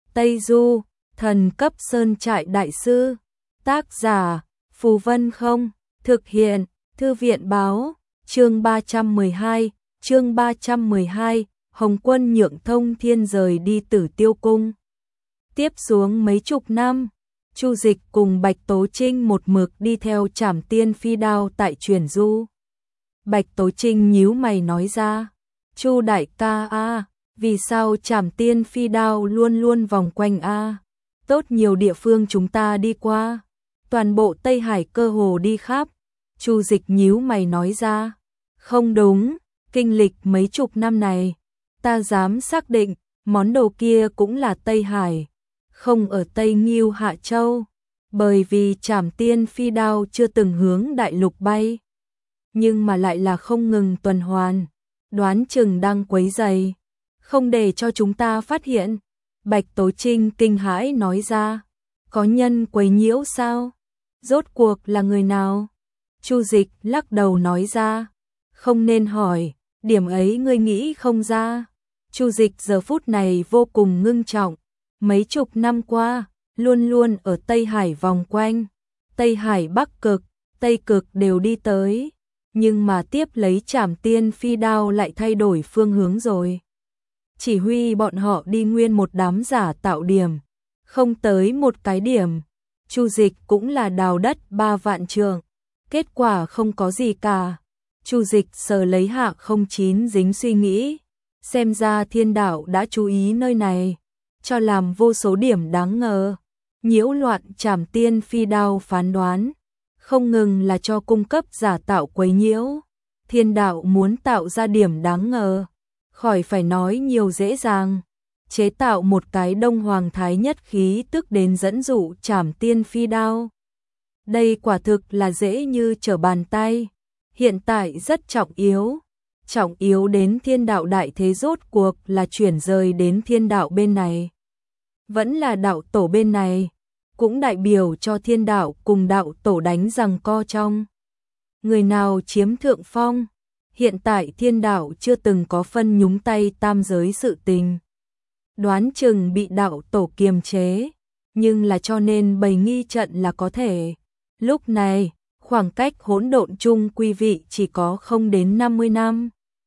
Tây Du, thần cấp sơn trại đại sư. Tác giả, Phù Vân Không. Thực hiện, Thư viện báo. Chương 312, Hồng Quân nhượng Thông Thiên rời đi Tử Tiêu Cung. Tiếp xuống mấy chục năm, Chu Dịch cùng Bạch Tố Trinh một mực đi theo Trảm Tiên Phi Đao tại Chuyển Du. Bạch Tố Trinh nhíu mày nói ra, Chu đại ca a, vì sao Trảm Tiên Phi Đao luôn luôn vòng quanh a? Tốt nhiều địa phương chúng ta đi qua, toàn bộ Tây Hải cơ hồ đi khắp. Chu Dịch nhíu mày nói ra, không đúng, kinh lịch mấy chục năm này, ta dám xác định, món đồ kia cũng là Tây Hải, không ở Tây Ngưu Hạ Châu, bởi vì Trảm Tiên Phi Đao chưa từng hướng đại lục bay, nhưng mà lại là không ngừng tuần hoàn, đoán chừng đang quấy rầy, không để cho chúng ta phát hiện. Bạch Tố Trinh kinh hãi nói ra, có nhân quấy nhiễu sao? Rốt cuộc là người nào? Chu Dịch lắc đầu nói ra, không nên hỏi, điểm ấy ngươi nghĩ không ra. Chu Dịch giờ phút này vô cùng ngưng trọng, mấy chục năm qua, luôn luôn ở Tây Hải vòng quanh, Tây Hải Bắc Cực, Tây Cực đều đi tới, nhưng mà tiếp lấy Trảm Tiên Phi Đao lại thay đổi phương hướng rồi. Chỉ huy bọn họ đi nguyên một đám giả tạo điểm, không tới một cái điểm. Chu Dịch cũng là đào đất 3 vạn trượng, kết quả không có gì cả. Chu Dịch sờ lấy Hạ 09 dính suy nghĩ, xem ra thiên đạo đã chú ý nơi này, cho làm vô số điểm đáng ngờ, nhiễu loạn Trảm Tiên Phi Đao phán đoán, không ngừng là cho cung cấp giả tạo quấy nhiễu. Thiên đạo muốn tạo ra điểm đáng ngờ, khỏi phải nói nhiều dễ dàng, chế tạo một cái Đông Hoàng Thái Nhất khí tức đến dẫn dụ Trảm Tiên Phi Đao. Đây quả thực là dễ như trở bàn tay, hiện tại rất trọng yếu đến thiên đạo đại thế rốt cuộc là chuyển rời đến thiên đạo bên này. Vẫn là đạo tổ bên này, cũng đại biểu cho thiên đạo cùng đạo tổ đánh giằng co trong. Người nào chiếm thượng phong? Hiện tại thiên đạo chưa từng có phân nhúng tay tam giới sự tình. Đoán chừng bị đạo tổ kiềm chế, nhưng là cho nên bày nghi trận là có thể. Lúc này, khoảng cách hỗn độn chung quý vị chỉ có không đến 50 năm.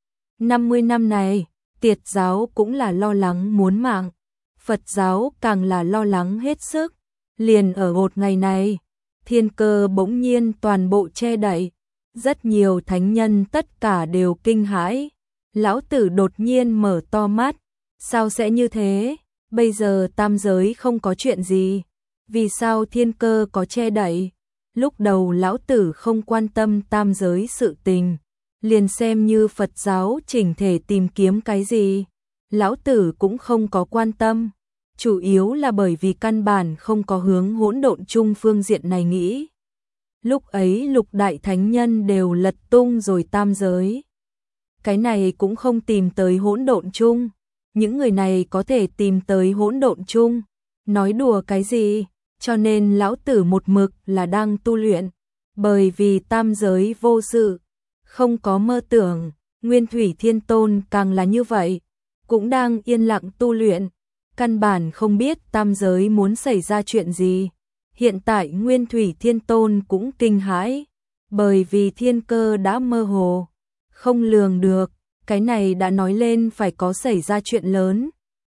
50 năm này, Tiệt giáo cũng là lo lắng muốn mạng, Phật giáo càng là lo lắng hết sức. Liền ở một ngày này, thiên cơ bỗng nhiên toàn bộ che đậy, rất nhiều thánh nhân tất cả đều kinh hãi. Lão tử đột nhiên mở to mắt, sao sẽ như thế? Bây giờ tam giới không có chuyện gì, vì sao thiên cơ có che đậy? Lúc đầu lão tử không quan tâm tam giới sự tình, liền xem như Phật giáo chỉnh thể tìm kiếm cái gì, lão tử cũng không có quan tâm, chủ yếu là bởi vì căn bản không có hướng hỗn độn chung phương diện này nghĩ. Lúc ấy lục đại thánh nhân đều lật tung rồi tam giới, cái này cũng không tìm tới hỗn độn chung, những người này có thể tìm tới hỗn độn chung, nói đùa cái gì? Cho nên lão tử một mực là đang tu luyện, bởi vì tam giới vô sự, không có mơ tưởng. Nguyên Thủy Thiên Tôn càng là như vậy, cũng đang yên lặng tu luyện, căn bản không biết tam giới muốn xảy ra chuyện gì. Hiện tại Nguyên Thủy Thiên Tôn cũng kinh hãi, bởi vì thiên cơ đã mơ hồ, không lường được, cái này đã nói lên phải có xảy ra chuyện lớn.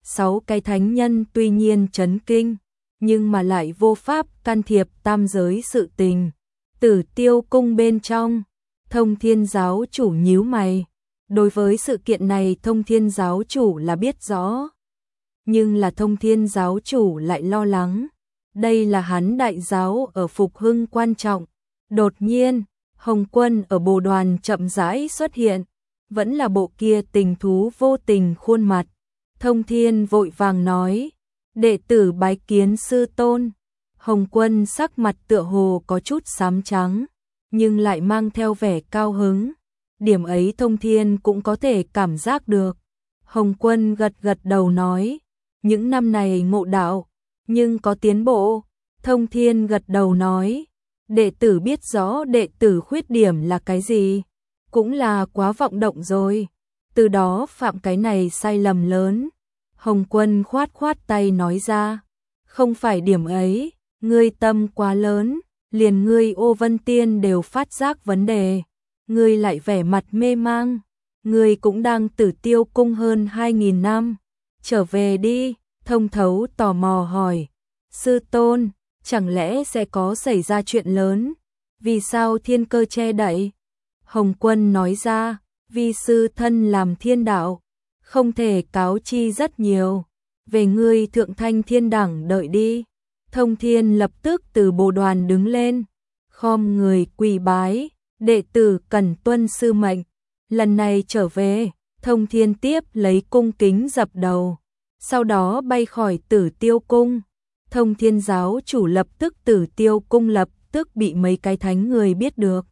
6 cái thánh nhân tuy nhiên chấn kinh, nhưng mà lại vô pháp can thiệp tam giới sự tình. Tử Tiêu Cung bên trong, Thông Thiên giáo chủ nhíu mày. Đối với sự kiện này Thông Thiên giáo chủ là biết rõ, nhưng là Thông Thiên giáo chủ lại lo lắng. Đây là hắn đại giáo ở phục hưng quan trọng. Đột nhiên, Hồng Quân ở bồ đoàn chậm rãi xuất hiện, vẫn là bộ kia tình thú vô tình khuôn mặt. Thông Thiên vội vàng nói, đệ tử bái kiến sư tôn. Hồng Quân sắc mặt tựa hồ có chút xám trắng, nhưng lại mang theo vẻ cao hứng. Điểm ấy Thông Thiên cũng có thể cảm giác được. Hồng Quân gật gật đầu nói, những năm này ngộ đạo, nhưng có tiến bộ. Thông Thiên gật đầu nói, đệ tử biết rõ đệ tử khuyết điểm là cái gì, cũng là quá vọng động rồi, từ đó phạm cái này sai lầm lớn. Hồng Quân khoát khoát tay nói ra, không phải điểm ấy, ngươi tâm quá lớn, liền ngươi Ô Vân Tiên đều phát giác vấn đề, ngươi lại vẻ mặt mê mang, ngươi cũng đang Tử Tiêu cung hơn 2000 năm, trở về đi. Thông Thấu tò mò hỏi, sư tôn, chẳng lẽ sẽ có xảy ra chuyện lớn, vì sao thiên cơ che đậy? Hồng Quân nói ra, vi sư thân làm thiên đạo, không thể cáo chi rất nhiều, về ngươi Thượng Thanh Thiên Đẳng đợi đi. Thông Thiên lập tức từ bồ đoàn đứng lên, khom người quỳ bái, đệ tử cần tuân sư mệnh, lần này trở về. Thông Thiên tiếp lấy cung kính dập đầu, sau đó bay khỏi Tử Tiêu cung. Thông Thiên giáo chủ lập tức Tử Tiêu cung lập tức bị mấy cái thánh người biết được.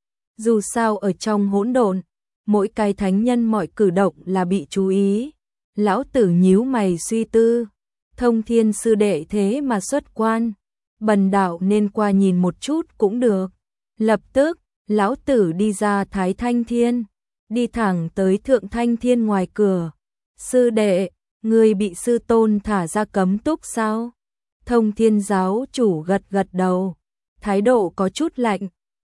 Dù sao ở trong hỗn độn, mỗi cái thánh nhân mọi cử động là bị chú ý. Lão tử nhíu mày suy tư, Thông Thiên sư đệ thế mà xuất quan, bần đạo nên qua nhìn một chút cũng được. Lập tức, lão tử đi ra Thái Thanh Thiên, đi thẳng tới Thượng Thanh Thiên ngoài cửa. Sư đệ, người bị sư tôn thả ra cấm túc sao? Thông Thiên giáo chủ gật gật đầu, thái độ có chút lạnh,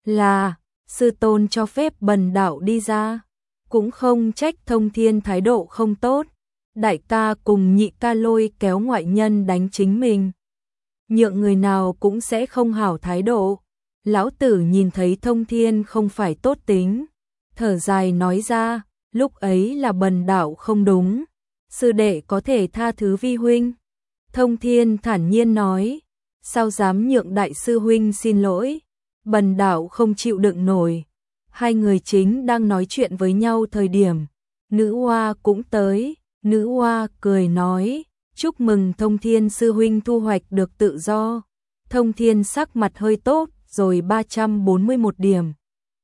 là sư tôn cho phép bần đạo đi ra, cũng không trách Thông Thiên thái độ không tốt. Đại ca cùng nhị ca lôi kéo ngoại nhân đánh chính mình, nhượng người nào cũng sẽ không hảo thái độ. Lão tử nhìn thấy Thông Thiên không phải tốt tính, thở dài nói ra, lúc ấy là bần đạo không đúng, sư đệ có thể tha thứ vi huynh. Thông Thiên thản nhiên nói, sao dám nhượng đại sư huynh xin lỗi, bần đạo không chịu đựng nổi. Hai người chính đang nói chuyện với nhau thời điểm, nữ hoa cũng tới. Nữ hoa cười nói, chúc mừng Thông Thiên sư huynh thu hoạch được tự do. Thông Thiên sắc mặt hơi tốt, rồi 341 điểm.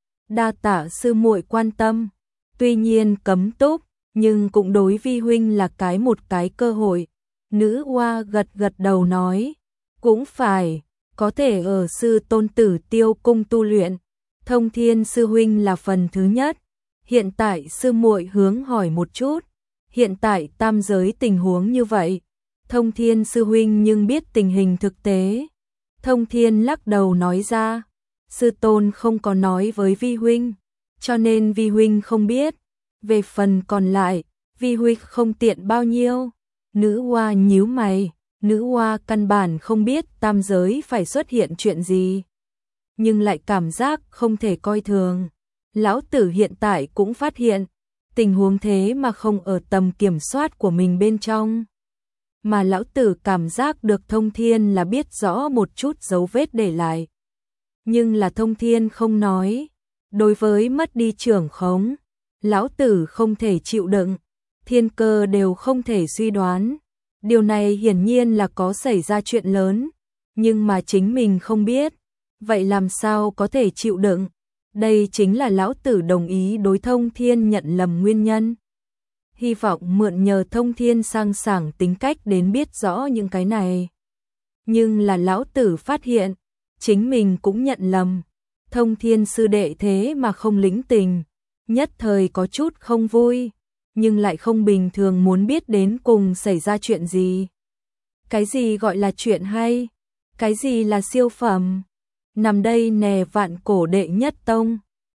Đa tạ sư muội quan tâm, tuy nhiên cấm túc, nhưng cũng đối vi huynh là một cái cơ hội. Nữ hoa gật gật đầu nói, cũng phải, có thể ở sư tôn Tử Tiêu cung tu luyện. Thông Thiên sư huynh là phần thứ nhất. Hiện tại sư muội hướng hỏi một chút. Hiện tại tam giới tình huống như vậy, Thông Thiên sư huynh nhưng biết tình hình thực tế. Thông Thiên lắc đầu nói ra, sư tôn không có nói với vi huynh, cho nên vi huynh không biết. Về phần còn lại, vi huynh không tiện bao nhiêu. Nữ hoa nhíu mày, nữ hoa căn bản không biết tam giới phải xuất hiện chuyện gì, nhưng lại cảm giác không thể coi thường. Lão tử hiện tại cũng phát hiện, tình huống thế mà không ở tầm kiểm soát của mình bên trong. Mà lão tử cảm giác được Thông Thiên là biết rõ một chút dấu vết để lại. Nhưng là Thông Thiên không nói. Đối với mất đi trưởng khống, lão tử không thể chịu đựng, thiên cơ đều không thể suy đoán. Điều này hiển nhiên là có xảy ra chuyện lớn, nhưng mà chính mình không biết. Vậy làm sao có thể chịu đựng? Đây chính là lão tử đồng ý đối Thông Thiên nhận lầm nguyên nhân. Hy vọng mượn nhờ Thông Thiên sang sảng tính cách đến biết rõ những cái này. Nhưng là lão tử phát hiện, chính mình cũng nhận lầm. Thông Thiên sư đệ thế mà không lĩnh tình, nhất thời có chút không vui, nhưng lại không bình thường muốn biết đến cùng xảy ra chuyện gì. Cái gì gọi là chuyện hay? Cái gì là siêu phẩm? Nằm đây nè vạn cổ đệ nhất tông.